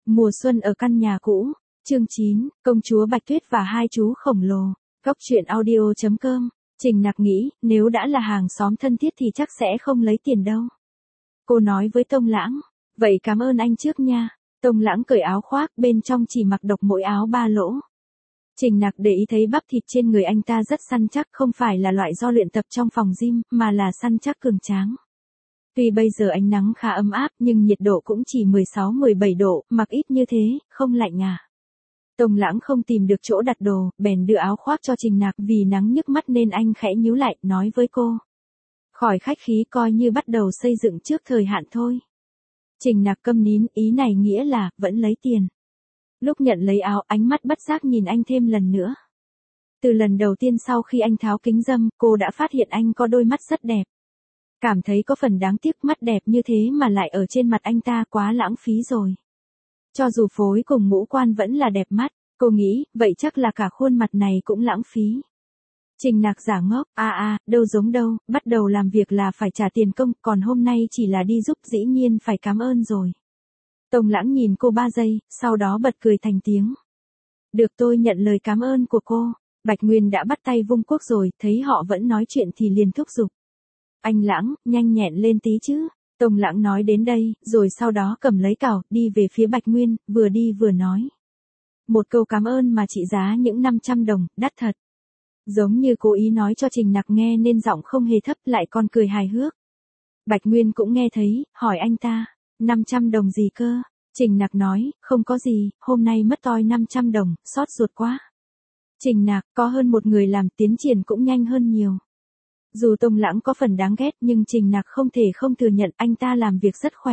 Mùa xuân ở căn nhà cũ, chương 9, công chúa Bạch Tuyết và hai chú khổng lồ. Góc truyện audio.com. Trình Nặc nghĩ, nếu đã là hàng xóm thân thiết thì chắc sẽ không lấy tiền đâu. Cô nói với Tông Lãng, vậy cảm ơn anh trước nha. Tông Lãng cởi áo khoác, bên trong chỉ mặc độc mỗi áo 3 lỗ. Trình Nặc để ý thấy bắp thịt trên người anh ta rất săn chắc, không phải là loại do luyện tập trong phòng gym, mà là săn chắc cường tráng. Tuy bây giờ ánh nắng khá ấm áp nhưng nhiệt độ cũng chỉ 16-17 độ, mặc ít như thế, không lạnh à. Tông Lãng không tìm được chỗ đặt đồ, bèn đưa áo khoác cho Trình Nặc, vì nắng nhức mắt nên anh khẽ nhíu lại, nói với cô. Khỏi khách khí, coi như bắt đầu xây dựng trước thời hạn thôi. Trình Nặc câm nín, ý này nghĩa là, vẫn lấy tiền. Lúc nhận lấy áo, ánh mắt bất giác nhìn anh thêm lần nữa. Từ lần đầu tiên sau khi anh tháo kính râm, cô đã phát hiện anh có đôi mắt rất đẹp. Cảm thấy có phần đáng tiếc, mắt đẹp như thế mà lại ở trên mặt anh ta, quá lãng phí rồi. Cho dù phối cùng ngũ quan vẫn là đẹp mắt, cô nghĩ, vậy chắc là cả khuôn mặt này cũng lãng phí. Trình Nặc giả ngốc, đâu giống đâu, bắt đầu làm việc là phải trả tiền công, còn hôm nay chỉ là đi giúp, dĩ nhiên phải cảm ơn rồi. Tông Lãng nhìn cô 3 giây, sau đó bật cười thành tiếng. Được, tôi nhận lời cảm ơn của cô. Bạch Nguyên đã bắt tay vung cuốc rồi, thấy họ vẫn nói chuyện thì liền thúc giục. Anh Lãng, nhanh nhẹn lên tí chứ. Tông Lãng nói đến đây, rồi sau đó cầm lấy cào, đi về phía Bạch Nguyên, vừa đi vừa nói. Một câu cảm ơn mà trị giá những 500 đồng, đắt thật. Giống như cố ý nói cho Trình Nặc nghe nên giọng không hề thấp, lại còn cười hài hước. Bạch Nguyên cũng nghe thấy, hỏi anh ta, 500 đồng gì cơ? Trình Nặc nói, không có gì, hôm nay mất toi 500 đồng, xót ruột quá. Trình Nặc, có hơn một người làm, tiến triển cũng nhanh hơn nhiều. Dù Tông Lãng có phần đáng ghét nhưng Trình Nặc không thể không thừa nhận anh ta làm việc rất khỏe.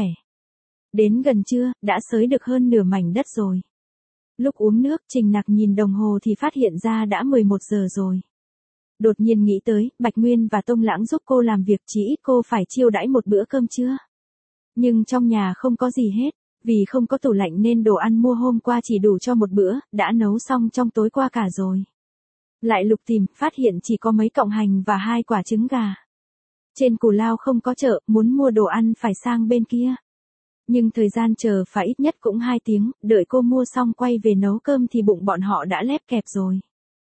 Đến gần trưa, đã xới được hơn nửa mảnh đất rồi. Lúc uống nước, Trình Nặc nhìn đồng hồ thì phát hiện ra đã 11 giờ rồi. Đột nhiên nghĩ tới, Bạch Nguyên và Tông Lãng giúp cô làm việc, chỉ ít cô phải chiêu đãi một bữa cơm trưa. Nhưng trong nhà không có gì hết, vì không có tủ lạnh nên đồ ăn mua hôm qua chỉ đủ cho một bữa, đã nấu xong trong tối qua cả rồi. Lại lục tìm, phát hiện chỉ có mấy cọng hành và 2 quả trứng gà. Trên Cù Lao không có chợ, muốn mua đồ ăn phải sang bên kia. Nhưng thời gian chờ phải ít nhất cũng 2 tiếng, đợi cô mua xong quay về nấu cơm thì bụng bọn họ đã lép kẹp rồi.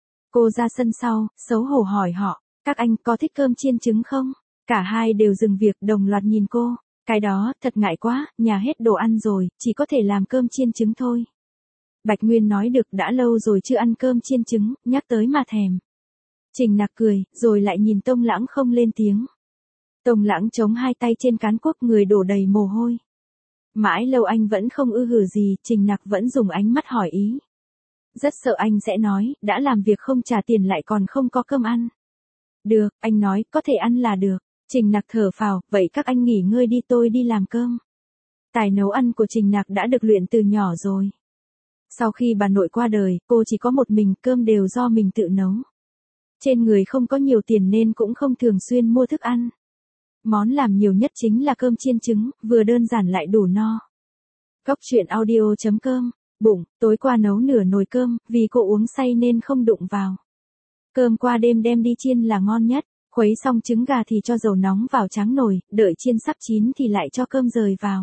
Cô ra sân sau, xấu hổ hỏi họ, các anh có thích cơm chiên trứng không? Cả hai đều dừng việc, đồng loạt nhìn cô. Cái đó, thật ngại quá, nhà hết đồ ăn rồi, chỉ có thể làm cơm chiên trứng thôi. Bạch Nguyên nói được, đã lâu rồi chưa ăn cơm chiên trứng, nhắc tới mà thèm. Trình Nặc cười, rồi lại nhìn Tông Lãng không lên tiếng. Tông Lãng chống 2 tay trên cán cuốc, người đổ đầy mồ hôi. Mãi lâu anh vẫn không hử gì, Trình Nặc vẫn dùng ánh mắt hỏi ý. Rất sợ anh sẽ nói, đã làm việc không trả tiền lại còn không có cơm ăn. Được, anh nói, có thể ăn là được. Trình Nặc thở phào, vậy các anh nghỉ ngơi đi, tôi đi làm cơm. Tài nấu ăn của Trình Nặc đã được luyện từ nhỏ rồi. Sau khi bà nội qua đời, cô chỉ có một mình, cơm đều do mình tự nấu. Trên người không có nhiều tiền nên cũng không thường xuyên mua thức ăn. Món làm nhiều nhất chính là cơm chiên trứng, vừa đơn giản lại đủ no. Góc truyện audio.com. Bụng, tối qua nấu nửa nồi cơm, vì cô uống say nên không đụng vào. Cơm qua đêm đem đi chiên là ngon nhất. Khuấy xong trứng gà thì cho dầu nóng vào tráng nồi, đợi chiên sắp chín thì lại cho cơm rời vào.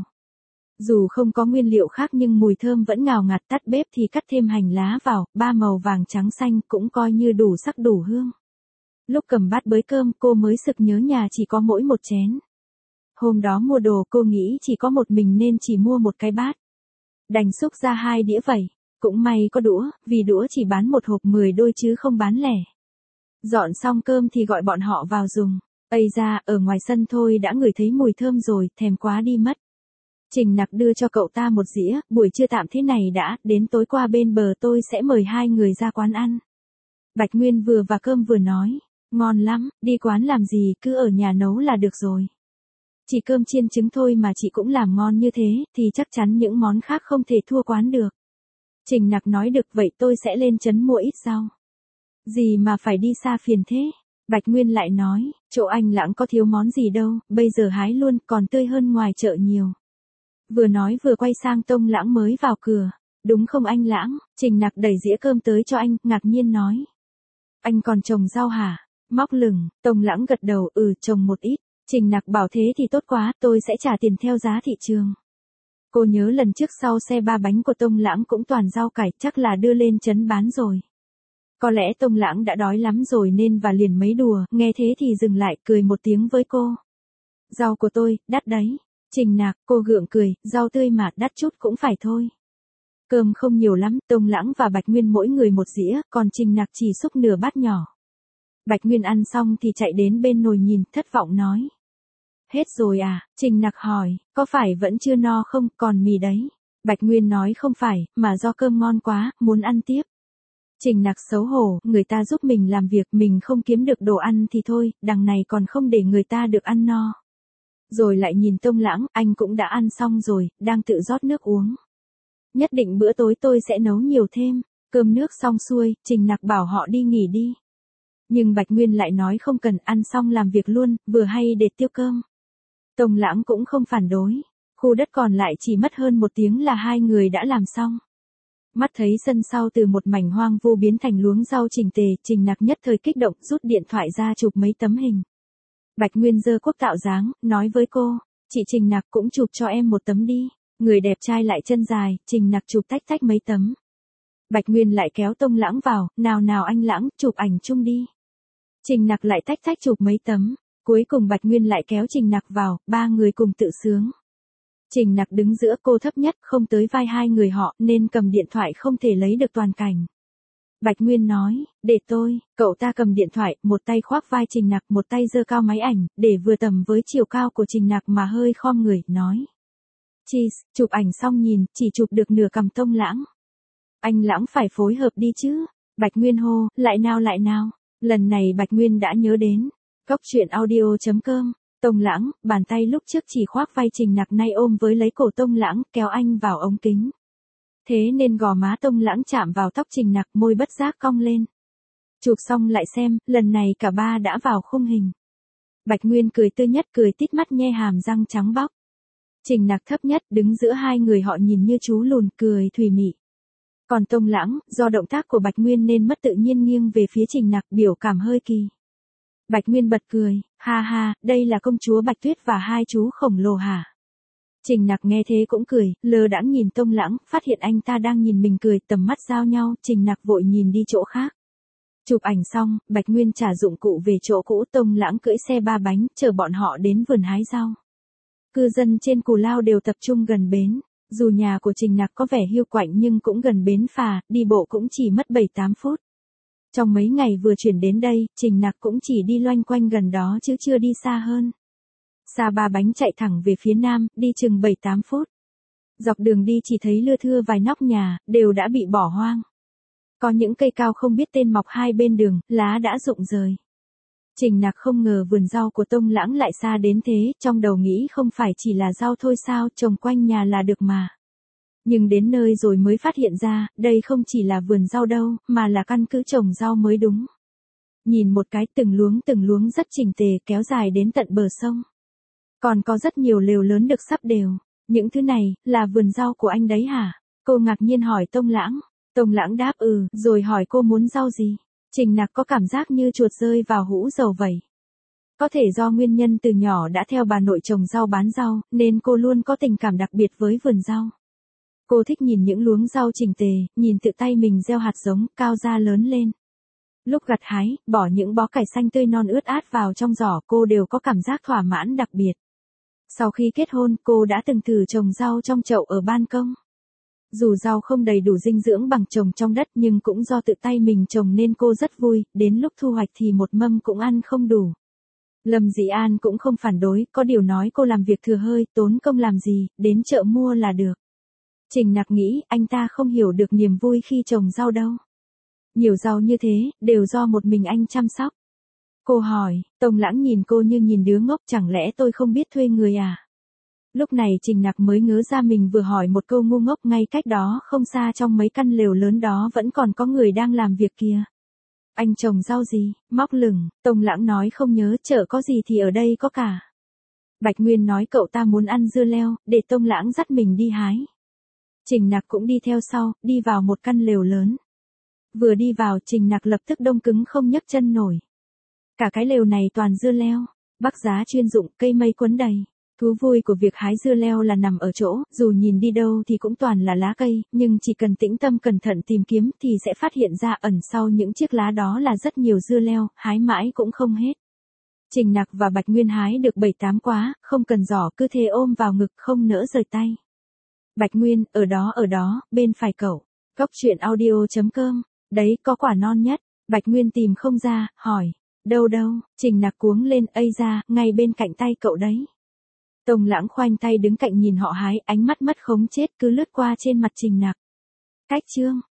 Dù không có nguyên liệu khác nhưng mùi thơm vẫn ngào ngạt, tắt bếp thì cắt thêm hành lá vào, 3 màu vàng trắng xanh cũng coi như đủ sắc đủ hương. Lúc cầm bát bới cơm cô mới sực nhớ nhà chỉ có mỗi một chén. Hôm đó mua đồ cô nghĩ chỉ có một mình nên chỉ mua một cái bát. Đành xúc ra 2 đĩa vẩy, cũng may có đũa, vì đũa chỉ bán một hộp 10 đôi chứ không bán lẻ. Dọn xong cơm thì gọi bọn họ vào dùng. Ây ra, ở ngoài sân thôi đã ngửi thấy mùi thơm rồi, thèm quá đi mất. Trình Nặc đưa cho cậu ta một dĩa, buổi trưa tạm thế này đã, đến tối qua bên bờ tôi sẽ mời 2 người ra quán ăn. Bạch Nguyên vừa và cơm vừa nói, ngon lắm, đi quán làm gì, cứ ở nhà nấu là được rồi. Chỉ cơm chiên trứng thôi mà chị cũng làm ngon như thế, thì chắc chắn những món khác không thể thua quán được. Trình Nặc nói được, vậy tôi sẽ lên trấn mua ít rau. Gì mà phải đi xa phiền thế? Bạch Nguyên lại nói, chỗ anh Lãng có thiếu món gì đâu, bây giờ hái luôn, còn tươi hơn ngoài chợ nhiều. Vừa nói vừa quay sang Tông Lãng mới vào cửa. Đúng không anh Lãng? Trình Nặc đẩy dĩa cơm tới cho anh, ngạc nhiên nói. Anh còn trồng rau hả? Móc lửng, Tông Lãng gật đầu, trồng một ít. Trình Nặc bảo thế thì tốt quá, tôi sẽ trả tiền theo giá thị trường. Cô nhớ lần trước sau xe ba bánh của Tông Lãng cũng toàn rau cải, chắc là đưa lên trấn bán rồi. Có lẽ Tông Lãng đã đói lắm rồi nên và liền mấy đùa, nghe thế thì dừng lại cười một tiếng với cô. Rau của tôi, đắt đấy. Trình Nạc, cô gượng cười, rau tươi mà, đắt chút cũng phải thôi. Cơm không nhiều lắm, Tông Lãng và Bạch Nguyên mỗi người một dĩa, còn Trình Nạc chỉ xúc nửa bát nhỏ. Bạch Nguyên ăn xong thì chạy đến bên nồi nhìn, thất vọng nói. Hết rồi à? Trình Nạc hỏi, có phải vẫn chưa no không, còn mì đấy. Bạch Nguyên nói không phải, mà do cơm ngon quá, muốn ăn tiếp. Trình Nạc xấu hổ, người ta giúp mình làm việc, mình không kiếm được đồ ăn thì thôi, đằng này còn không để người ta được ăn no. Rồi lại nhìn Tông Lãng, anh cũng đã ăn xong rồi, đang tự rót nước uống. Nhất định bữa tối tôi sẽ nấu nhiều thêm. Cơm nước xong xuôi, Trình Nạc bảo họ đi nghỉ đi. Nhưng Bạch Nguyên lại nói không cần, ăn xong làm việc luôn, vừa hay để tiêu cơm. Tông Lãng cũng không phản đối. Khu đất còn lại chỉ mất hơn 1 tiếng là hai người đã làm xong. Mắt thấy sân sau từ một mảnh hoang vu biến thành luống rau chỉnh tề, Trình Nạc nhất thời kích động rút điện thoại ra chụp mấy tấm hình. Bạch Nguyên giơ quốc tạo dáng, nói với cô, chị Trình Nạc cũng chụp cho em một tấm đi. Người đẹp trai lại chân dài, Trình Nạc chụp tách tách mấy tấm. Bạch Nguyên lại kéo Tông Lãng vào, nào anh Lãng, chụp ảnh chung đi. Trình Nạc lại tách tách chụp mấy tấm. Cuối cùng Bạch Nguyên lại kéo Trình Nạc vào, ba người cùng tự sướng. Trình Nạc đứng giữa, cô thấp nhất, không tới vai hai người họ, nên cầm điện thoại không thể lấy được toàn cảnh. Bạch Nguyên nói, để tôi, cậu ta cầm điện thoại, một tay khoác vai Trình Nạc, một tay giơ cao máy ảnh, để vừa tầm với chiều cao của Trình Nạc mà hơi khom người, nói. Cheese, chụp ảnh xong nhìn, chỉ chụp được nửa cằm Tông Lãng. Anh Lãng phải phối hợp đi chứ. Bạch Nguyên hô, lại nào. Lần này Bạch Nguyên đã nhớ đến. Cóc truyện audio.com. Tông Lãng, bàn tay lúc trước chỉ khoác vai Trình Nạc nay ôm với lấy cổ Tông Lãng, kéo anh vào ống kính. Thế nên gò má Tông Lãng chạm vào tóc Trình Nạc, môi bất giác cong lên. Chụp xong lại xem, lần này cả ba đã vào khung hình. Bạch Nguyên cười tươi nhất, cười tít mắt nhe hàm răng trắng bóc. Trình Nạc thấp nhất, đứng giữa hai người họ nhìn như chú lùn, cười thùy mị. Còn Tông Lãng, do động tác của Bạch Nguyên nên mất tự nhiên nghiêng về phía Trình Nạc, biểu cảm hơi kỳ. Bạch Nguyên bật cười, ha, đây là công chúa Bạch Tuyết và hai chú khổng lồ hả? Trình Nạc nghe thế cũng cười, lơ đãng nhìn Tông Lãng, phát hiện anh ta đang nhìn mình cười, tầm mắt giao nhau, Trình Nạc vội nhìn đi chỗ khác. Chụp ảnh xong, Bạch Nguyên trả dụng cụ về chỗ cũ, Tông Lãng cưỡi xe ba bánh, chở bọn họ đến vườn hái rau. Cư dân trên Cù Lao đều tập trung gần bến. Dù nhà của Trình Nạc có vẻ hiu quạnh nhưng cũng gần bến phà, đi bộ cũng chỉ mất 7-8 phút. Trong mấy ngày vừa chuyển đến đây, Trình Nạc cũng chỉ đi loanh quanh gần đó chứ chưa đi xa hơn. Xa ba bánh chạy thẳng về phía nam, đi chừng 7-8 phút. Dọc đường đi chỉ thấy lưa thưa vài nóc nhà, đều đã bị bỏ hoang. Có những cây cao không biết tên mọc hai bên đường, lá đã rụng rời. Trình Nạc không ngờ vườn rau của Tông Lãng lại xa đến thế, trong đầu nghĩ không phải chỉ là rau thôi sao, trồng quanh nhà là được mà. Nhưng đến nơi rồi mới phát hiện ra, đây không chỉ là vườn rau đâu, mà là căn cứ trồng rau mới đúng. Nhìn một cái, từng luống rất chỉnh tề, kéo dài đến tận bờ sông. Còn có rất nhiều lều lớn được sắp đều. Những thứ này, là vườn rau của anh đấy hả? Cô ngạc nhiên hỏi Tông Lãng. Tông Lãng đáp rồi hỏi cô muốn rau gì? Trình Nạc có cảm giác như chuột rơi vào hũ dầu vậy. Có thể do nguyên nhân từ nhỏ đã theo bà nội trồng rau bán rau, nên cô luôn có tình cảm đặc biệt với vườn rau. Cô thích nhìn những luống rau chỉnh tề, nhìn tự tay mình gieo hạt giống, cao ra lớn lên. Lúc gặt hái, bỏ những bó cải xanh tươi non ướt át vào trong giỏ, cô đều có cảm giác thỏa mãn đặc biệt. Sau khi kết hôn, cô đã từng thử trồng rau trong chậu ở ban công. Dù rau không đầy đủ dinh dưỡng bằng trồng trong đất nhưng cũng do tự tay mình trồng nên cô rất vui, đến lúc thu hoạch thì một mâm cũng ăn không đủ. Lâm Dĩ An cũng không phản đối, có điều nói cô làm việc thừa hơi, tốn công làm gì, đến chợ mua là được. Trình Nạc nghĩ, anh ta không hiểu được niềm vui khi trồng rau đâu. Nhiều rau như thế, đều do một mình anh chăm sóc. Cô hỏi, Tông Lãng nhìn cô như nhìn đứa ngốc, chẳng lẽ tôi không biết thuê người à? Lúc này Trình Nạc mới ngớ ra mình vừa hỏi một câu ngu ngốc, ngay cách đó không xa trong mấy căn lều lớn đó vẫn còn có người đang làm việc kia. Anh trồng rau gì? Móc lửng, Tông Lãng nói không nhớ, chợ có gì thì ở đây có cả. Bạch Nguyên nói cậu ta muốn ăn dưa leo, để Tông Lãng dắt mình đi hái. Trình Nạc cũng đi theo sau, đi vào một căn lều lớn. Vừa đi vào, Trình Nạc lập tức đông cứng không nhấc chân nổi. Cả cái lều này toàn dưa leo, bắc giá chuyên dụng, cây mây quấn đầy. Thú vui của việc hái dưa leo là nằm ở chỗ, dù nhìn đi đâu thì cũng toàn là lá cây, nhưng chỉ cần tĩnh tâm cẩn thận tìm kiếm thì sẽ phát hiện ra ẩn sau những chiếc lá đó là rất nhiều dưa leo, hái mãi cũng không hết. Trình Nặc và Bạch Nguyên hái được 7-8 quả, không cần giỏ cứ thế ôm vào ngực không nỡ rời tay. Bạch Nguyên, ở đó, bên phải cậu. Góc truyện audio.com, đấy có quả non nhất. Bạch Nguyên tìm không ra, hỏi. Đâu, Trình Nặc cuống lên, ây ra, ngay bên cạnh tay cậu đấy. Tông Lãng khoanh tay đứng cạnh nhìn họ hái, ánh mắt mất khống chết cứ lướt qua trên mặt Trình Nặc. Cách chương.